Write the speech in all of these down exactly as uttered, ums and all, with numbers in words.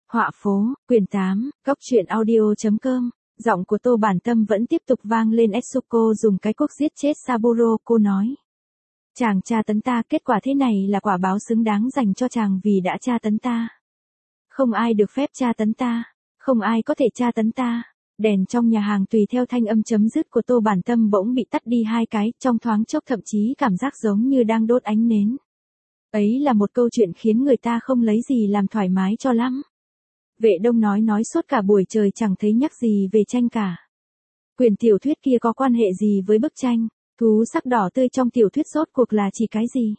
Họa phố, quyển tám, góc truyện audio chấm com. Giọng của Tô Bản Tâm vẫn tiếp tục vang lên. Etsuko dùng cái cuốc giết chết Saburo, cô nói. Chàng tra tấn ta, kết quả thế này là quả báo xứng đáng dành cho chàng vì đã tra tấn ta. Không ai được phép tra tấn ta, không ai có thể tra tấn ta. Đèn trong nhà hàng tùy theo thanh âm chấm dứt của Tô Bản Tâm bỗng bị tắt đi hai cái, trong thoáng chốc thậm chí cảm giác giống như đang đốt ánh nến. Ấy là một câu chuyện khiến người ta không lấy gì làm thoải mái cho lắm. Vệ Đông nói nói suốt cả buổi trời chẳng thấy nhắc gì về tranh cả. Quyển tiểu thuyết kia có quan hệ gì với bức tranh? Thú sắc đỏ tươi trong tiểu thuyết rốt cuộc là chỉ cái gì?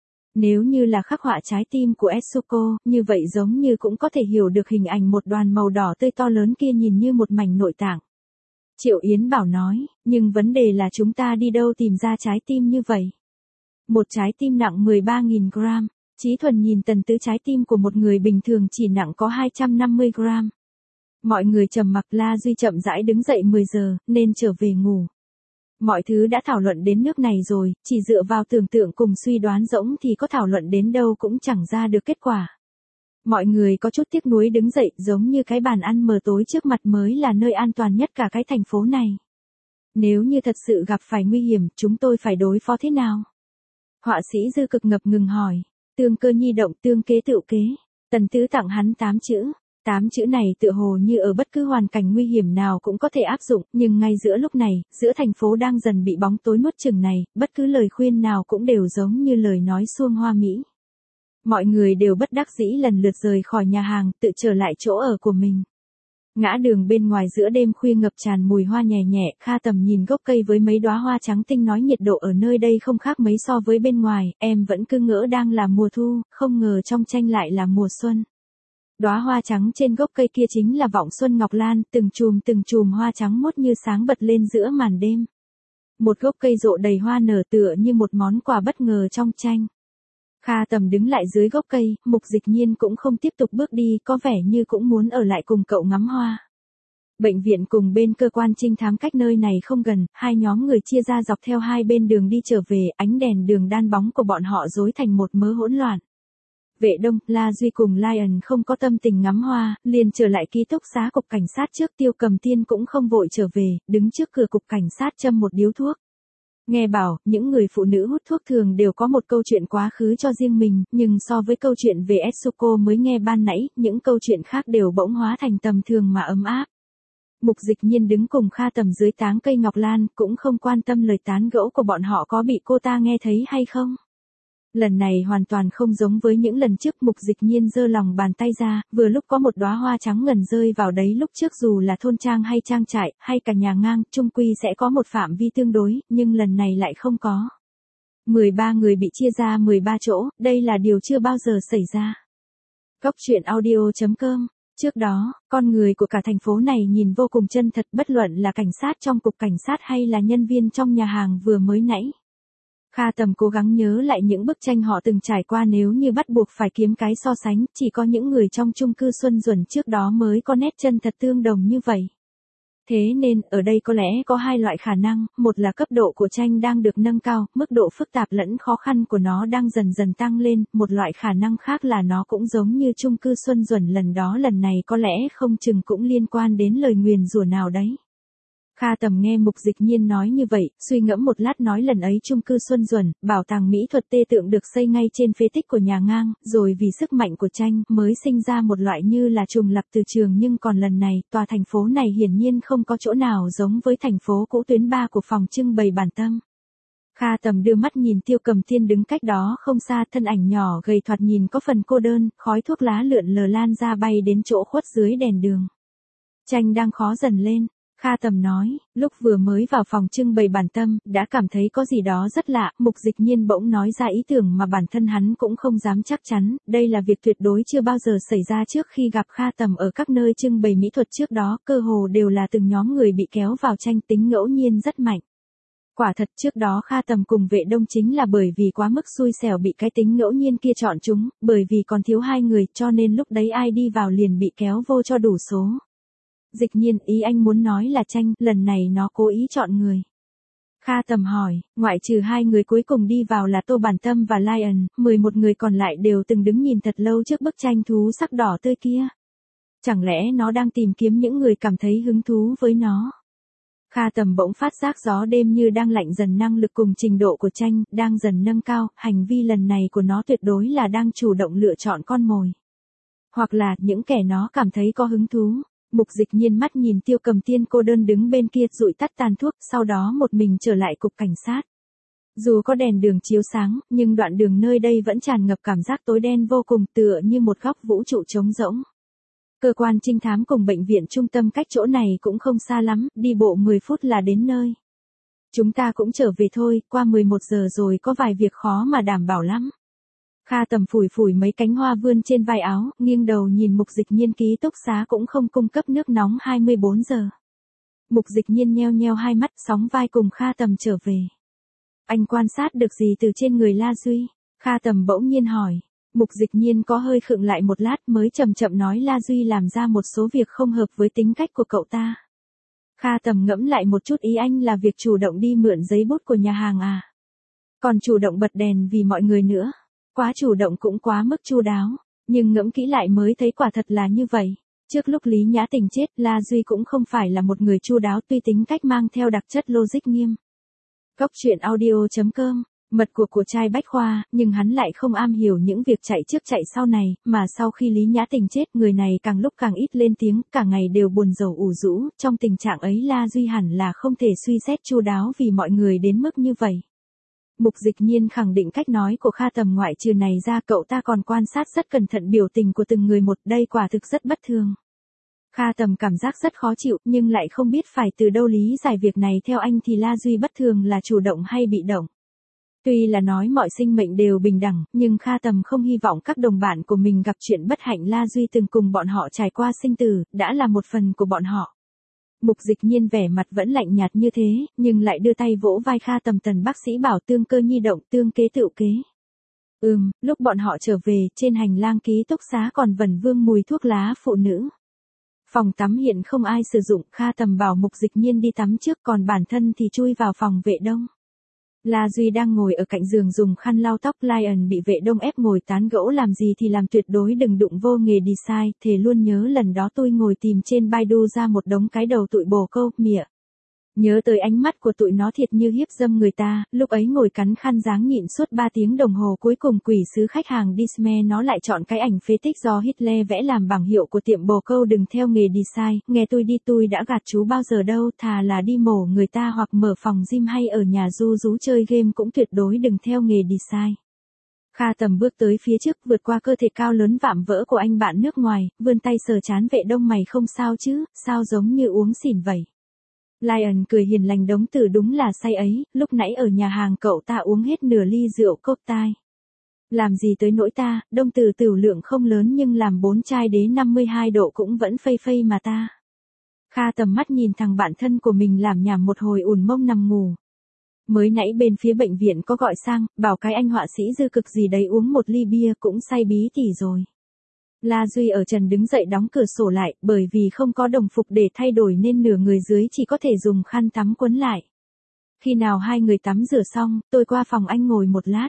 Nếu như là khắc họa trái tim của Etsuko, như vậy giống như cũng có thể hiểu được hình ảnh một đoàn màu đỏ tươi to lớn kia nhìn như một mảnh nội tạng. Triệu Yến Bảo nói, nhưng vấn đề là chúng ta đi đâu tìm ra trái tim như vậy? Một trái tim nặng mười ba nghìn gram. Chí Thuần nhìn tần tứ trái tim của một người bình thường chỉ nặng có hai trăm năm mươi gram. Mọi người trầm mặc. La Duy chậm rãi đứng dậy mười giờ, nên trở về ngủ. Mọi thứ đã thảo luận đến nước này rồi, chỉ dựa vào tưởng tượng cùng suy đoán rỗng thì có thảo luận đến đâu cũng chẳng ra được kết quả. Mọi người có chút tiếc nuối đứng dậy, giống như cái bàn ăn mờ tối trước mặt mới là nơi an toàn nhất cả cái thành phố này. Nếu như thật sự gặp phải nguy hiểm, chúng tôi phải đối phó thế nào? Họa sĩ Dư Cực ngập ngừng hỏi. Tương cơ nhi động, tương kế tựu kế. Tần Tứ tặng hắn tám chữ. Tám chữ này tựa hồ như ở bất cứ hoàn cảnh nguy hiểm nào cũng có thể áp dụng, nhưng ngay giữa lúc này, giữa thành phố đang dần bị bóng tối nuốt chửng này, bất cứ lời khuyên nào cũng đều giống như lời nói suông hoa mỹ. Mọi người đều bất đắc dĩ lần lượt rời khỏi nhà hàng, tự trở lại chỗ ở của mình. Ngã đường bên ngoài giữa đêm khuya ngập tràn mùi hoa nhẹ nhẹ, Kha Tầm nhìn gốc cây với mấy đóa hoa trắng tinh nói nhiệt độ ở nơi đây không khác mấy so với bên ngoài, em vẫn cứ ngỡ đang là mùa thu, không ngờ trong tranh lại là mùa xuân. Đóa hoa trắng trên gốc cây kia chính là Vọng Xuân Ngọc Lan, từng chùm từng chùm hoa trắng mốt như sáng bật lên giữa màn đêm. Một gốc cây rộ đầy hoa nở tựa như một món quà bất ngờ trong tranh. Kha Tầm đứng lại dưới gốc cây, Mục Dịch Nhiên cũng không tiếp tục bước đi, có vẻ như cũng muốn ở lại cùng cậu ngắm hoa. Bệnh viện cùng bên cơ quan trinh thám cách nơi này không gần, hai nhóm người chia ra dọc theo hai bên đường đi trở về, ánh đèn đường đan bóng của bọn họ rối thành một mớ hỗn loạn. Vệ Đông, La Duy cùng Lion không có tâm tình ngắm hoa, liền trở lại ký túc xá cục cảnh sát trước. Tiêu Cầm Tiên cũng không vội trở về, đứng trước cửa cục cảnh sát châm một điếu thuốc. Nghe bảo, những người phụ nữ hút thuốc thường đều có một câu chuyện quá khứ cho riêng mình, nhưng so với câu chuyện về Etsuko mới nghe ban nãy, những câu chuyện khác đều bỗng hóa thành tầm thường mà ấm áp. Mục Dịch Nhiên đứng cùng Kha Tầm dưới tán cây ngọc lan, cũng không quan tâm lời tán gẫu của bọn họ có bị cô ta nghe thấy hay không. Lần này hoàn toàn không giống với những lần trước. Mục Dịch Nhiên giơ lòng bàn tay ra, vừa lúc có một đóa hoa trắng ngần rơi vào đấy. Lúc trước dù là thôn trang hay trang trại, hay cả nhà ngang, chung quy sẽ có một phạm vi tương đối, nhưng lần này lại không có. mười ba người bị chia ra mười ba chỗ, đây là điều chưa bao giờ xảy ra. Góc truyện audio chấm com. Trước đó, con người của cả thành phố này nhìn vô cùng chân thật, bất luận là cảnh sát trong cục cảnh sát hay là nhân viên trong nhà hàng vừa mới nãy. Kha Tầm cố gắng nhớ lại những bức tranh họ từng trải qua, nếu như bắt buộc phải kiếm cái so sánh, chỉ có những người trong chung cư Xuân Duẩn trước đó mới có nét chân thật tương đồng như vậy. Thế nên, ở đây có lẽ có hai loại khả năng, một là cấp độ của tranh đang được nâng cao, mức độ phức tạp lẫn khó khăn của nó đang dần dần tăng lên, một loại khả năng khác là nó cũng giống như chung cư Xuân Duẩn lần đó, lần này có lẽ không chừng cũng liên quan đến lời nguyền rủa nào đấy. Kha Tầm nghe Mục Dịch Nhiên nói như vậy, suy ngẫm một lát nói lần ấy chung cư Xuân Duẩn, bảo tàng mỹ thuật tê tượng được xây ngay trên phế tích của nhà ngang, rồi vì sức mạnh của tranh mới sinh ra một loại như là trùng lập từ trường, nhưng còn lần này, tòa thành phố này hiển nhiên không có chỗ nào giống với thành phố cũ tuyến ba của phòng trưng bày Bản Tâm. Kha Tầm đưa mắt nhìn Tiêu Cầm Tiên đứng cách đó không xa, thân ảnh nhỏ gầy thoạt nhìn có phần cô đơn, khói thuốc lá lượn lờ lan ra bay đến chỗ khuất dưới đèn đường. Tranh đang khó dần lên. Kha Tầm nói, lúc vừa mới vào phòng trưng bày Bản Tâm, đã cảm thấy có gì đó rất lạ. Mục Dịch Nhiên bỗng nói ra ý tưởng mà bản thân hắn cũng không dám chắc chắn, đây là việc tuyệt đối chưa bao giờ xảy ra trước khi gặp Kha Tầm ở các nơi trưng bày mỹ thuật trước đó, cơ hồ đều là từng nhóm người bị kéo vào tranh, tính ngẫu nhiên rất mạnh. Quả thật trước đó Kha Tầm cùng Vệ Đông chính là bởi vì quá mức xui xẻo bị cái tính ngẫu nhiên kia chọn chúng, bởi vì còn thiếu hai người cho nên lúc đấy ai đi vào liền bị kéo vô cho đủ số. Dịch Nhiên, ý anh muốn nói là tranh, lần này nó cố ý chọn người. Kha Tầm hỏi, ngoại trừ hai người cuối cùng đi vào là Tô Bản Tâm và Lion, mười một người còn lại đều từng đứng nhìn thật lâu trước bức tranh thú sắc đỏ tươi kia. Chẳng lẽ nó đang tìm kiếm những người cảm thấy hứng thú với nó? Kha Tầm bỗng phát giác gió đêm như đang lạnh dần, năng lực cùng trình độ của tranh đang dần nâng cao, hành vi lần này của nó tuyệt đối là đang chủ động lựa chọn con mồi. Hoặc là những kẻ nó cảm thấy có hứng thú. Mục Dịch Nhiên mắt nhìn Tiêu Cầm Tiên cô đơn đứng bên kia dụi tắt tàn thuốc, sau đó một mình trở lại cục cảnh sát. Dù có đèn đường chiếu sáng, nhưng đoạn đường nơi đây vẫn tràn ngập cảm giác tối đen vô cùng, tựa như một góc vũ trụ trống rỗng. Cơ quan trinh thám cùng bệnh viện trung tâm cách chỗ này cũng không xa lắm, đi bộ mười phút là đến nơi. Chúng ta cũng trở về thôi, qua mười một giờ rồi, có vài việc khó mà đảm bảo lắm. Kha Tầm phủi phủi mấy cánh hoa vươn trên vai áo, nghiêng đầu nhìn Mục Dịch Nhiên, ký túc xá cũng không cung cấp nước nóng hai mươi bốn giờ. Mục Dịch Nhiên nheo nheo hai mắt, sóng vai cùng Kha Tầm trở về. Anh quan sát được gì từ trên người La Duy? Kha Tầm bỗng nhiên hỏi. Mục Dịch Nhiên có hơi khựng lại một lát mới chậm chậm nói La Duy làm ra một số việc không hợp với tính cách của cậu ta. Kha Tầm ngẫm lại một chút, ý anh là việc chủ động đi mượn giấy bút của nhà hàng à? Còn chủ động bật đèn vì mọi người nữa. Quá chủ động cũng quá mức chu đáo. Nhưng ngẫm kỹ lại mới thấy quả thật là như vậy. Trước lúc Lý Nhã Tình chết, La Duy cũng không phải là một người chu đáo, tuy tính cách mang theo đặc chất logic nghiêm. Góc truyện audio chấm com, mật cuộc của trai bách khoa, nhưng hắn lại không am hiểu những việc chạy trước chạy sau này, mà sau khi Lý Nhã Tình chết, người này càng lúc càng ít lên tiếng, cả ngày đều buồn rầu ủ rũ, trong tình trạng ấy La Duy hẳn là không thể suy xét chu đáo vì mọi người đến mức như vậy. Mục Dịch Nhiên khẳng định cách nói của Kha Tầm, ngoại trừ này ra cậu ta còn quan sát rất cẩn thận biểu tình của từng người một, đây quả thực rất bất thường. Kha Tầm cảm giác rất khó chịu, nhưng lại không biết phải từ đâu lý giải việc này. Theo anh thì La Duy bất thường là chủ động hay bị động. Tuy là nói mọi sinh mệnh đều bình đẳng, nhưng Kha Tầm không hy vọng các đồng bạn của mình gặp chuyện bất hạnh. La Duy từng cùng bọn họ trải qua sinh tử, đã là một phần của bọn họ. Mục Dịch Nhiên vẻ mặt vẫn lạnh nhạt như thế, nhưng lại đưa tay vỗ vai Kha Tầm, Tần bác sĩ bảo tương cơ nhi động, tương kế tựu kế. Ừm, lúc bọn họ trở về, trên hành lang ký túc xá còn vẩn vương mùi thuốc lá phụ nữ. Phòng tắm hiện không ai sử dụng, Kha Tầm bảo Mục Dịch Nhiên đi tắm trước, còn bản thân thì chui vào phòng vệ đông. La Duy đang ngồi ở cạnh giường dùng khăn lau tóc, Lion bị vệ đông ép ngồi tán gẫu, làm gì thì làm, tuyệt đối đừng đụng vô nghề design, thề luôn nhớ lần đó tôi ngồi tìm trên Baidu ra một đống cái đầu tụi bồ câu, mịa. Nhớ tới ánh mắt của tụi nó thiệt như hiếp dâm người ta, lúc ấy ngồi cắn khăn dáng nhịn suốt ba tiếng đồng hồ, cuối cùng quỷ sứ khách hàng Disney nó lại chọn cái ảnh phế tích do Hitler vẽ làm bảng hiệu của tiệm bồ câu. Đừng theo nghề design, nghe tôi đi, tôi đã gạt chú bao giờ đâu, thà là đi mổ người ta hoặc mở phòng gym hay ở nhà ru rú chơi game cũng tuyệt đối đừng theo nghề design. Kha Tầm bước tới phía trước, vượt qua cơ thể cao lớn vạm vỡ của anh bạn nước ngoài, vươn tay sờ trán vệ đông, mày không sao chứ, sao giống như uống xỉn vậy. Lion cười hiền lành, đống tử đúng là say ấy, lúc nãy ở nhà hàng cậu ta uống hết nửa ly rượu cốc tai. Làm gì tới nỗi ta, đông tử tửu lượng không lớn nhưng làm bốn chai đế năm mươi hai độ cũng vẫn phây phây mà ta. Kha Tầm mắt nhìn thằng bạn thân của mình làm nhảm một hồi ùn mông nằm ngủ. Mới nãy bên phía bệnh viện có gọi sang, bảo cái anh họa sĩ dư cực gì đấy uống một ly bia cũng say bí tỉ rồi. La Duy ở trần đứng dậy đóng cửa sổ lại, bởi vì không có đồng phục để thay đổi nên nửa người dưới chỉ có thể dùng khăn tắm quấn lại. Khi nào hai người tắm rửa xong, tôi qua phòng anh ngồi một lát.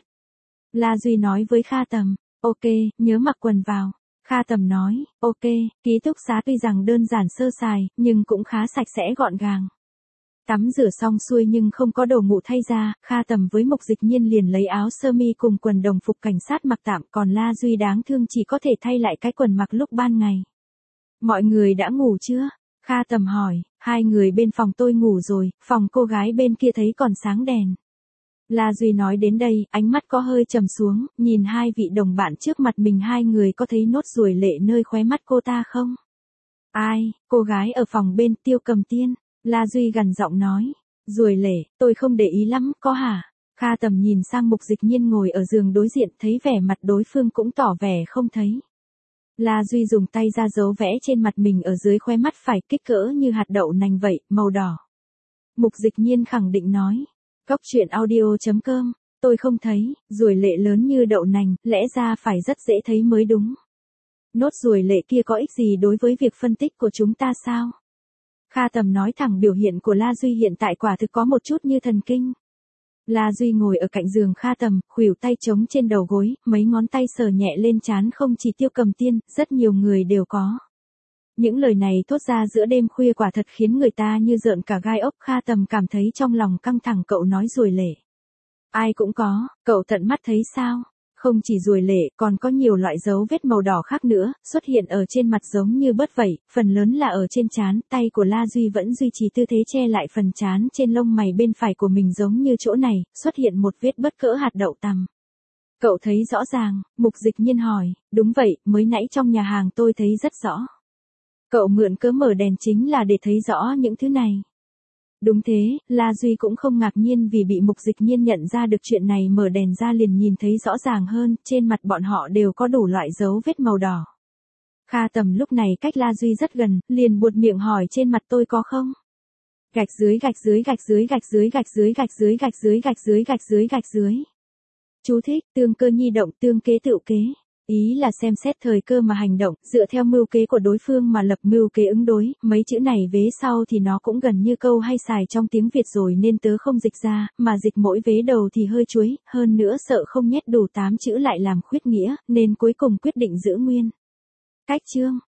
La Duy nói với Kha Tầm, ok, nhớ mặc quần vào. Kha Tầm nói, ok, ký túc xá tuy rằng đơn giản sơ sài, nhưng cũng khá sạch sẽ gọn gàng. Tắm rửa xong xuôi nhưng không có đồ ngủ thay ra, Kha Tầm với Mục Dịch Nhiên liền lấy áo sơ mi cùng quần đồng phục cảnh sát mặc tạm, còn La Duy đáng thương chỉ có thể thay lại cái quần mặc lúc ban ngày. Mọi người đã ngủ chưa? Kha Tầm hỏi, hai người bên phòng tôi ngủ rồi, phòng cô gái bên kia thấy còn sáng đèn. La Duy nói đến đây, ánh mắt có hơi trầm xuống, nhìn hai vị đồng bạn trước mặt mình, hai người có thấy nốt ruồi lệ nơi khóe mắt cô ta không? Ai, cô gái ở phòng bên, Tiêu Cầm Tiên. La Duy gằn giọng nói, ruồi lệ, tôi không để ý lắm, có hả? Kha Tầm nhìn sang Mục Dịch Nhiên ngồi ở giường đối diện, thấy vẻ mặt đối phương cũng tỏ vẻ không thấy. La Duy dùng tay ra dấu vẽ trên mặt mình ở dưới khóe mắt phải, kích cỡ như hạt đậu nành vậy, màu đỏ. Mục Dịch Nhiên khẳng định nói, góc truyện audio chấm com, tôi không thấy, ruồi lệ lớn như đậu nành, lẽ ra phải rất dễ thấy mới đúng. Nốt ruồi lệ kia có ích gì đối với việc phân tích của chúng ta sao? Kha Tầm nói thẳng, biểu hiện của La Duy hiện tại quả thực có một chút như thần kinh. La Duy ngồi ở cạnh giường Kha Tầm, khuỷu tay trống trên đầu gối, mấy ngón tay sờ nhẹ lên trán, không chỉ Tiêu Cầm Tiên, rất nhiều người đều có. Những lời này thốt ra giữa đêm khuya quả thật khiến người ta như rợn cả gai ốc. Kha Tầm cảm thấy trong lòng căng thẳng. Cậu nói ruồi lệ. Ai cũng có, cậu tận mắt thấy sao? Không chỉ ruồi lệ, còn có nhiều loại dấu vết màu đỏ khác nữa, xuất hiện ở trên mặt giống như bớt vẩy, phần lớn là ở trên trán. Tay của La Duy vẫn duy trì tư thế che lại phần trán trên lông mày bên phải của mình, giống như chỗ này, xuất hiện một vết bớt cỡ hạt đậu tằm. Cậu thấy rõ ràng, Mục Dịch Nhiên hỏi. Đúng vậy, mới nãy trong nhà hàng tôi thấy rất rõ. Cậu mượn cớ mở đèn chính là để thấy rõ những thứ này. Đúng thế, La Duy cũng không ngạc nhiên vì bị Mục Dịch Nhiên nhận ra được chuyện này. Mở đèn ra liền nhìn thấy rõ ràng hơn, trên mặt bọn họ đều có đủ loại dấu vết màu đỏ. Kha Tầm lúc này cách La Duy rất gần, liền buột miệng hỏi trên mặt tôi có không? Gạch dưới gạch dưới gạch dưới gạch dưới gạch dưới gạch dưới gạch dưới gạch dưới gạch dưới gạch dưới. Chú thích, tương cơ nhi động, tương kế tựu kế. Ý là xem xét thời cơ mà hành động, dựa theo mưu kế của đối phương mà lập mưu kế ứng đối. Mấy chữ này vế sau thì nó cũng gần như câu hay xài trong tiếng Việt rồi nên tớ không dịch ra, mà dịch mỗi vế đầu thì hơi chuối, hơn nữa sợ không nhét đủ tám chữ lại làm khuyết nghĩa, nên cuối cùng quyết định giữ nguyên. Cách chương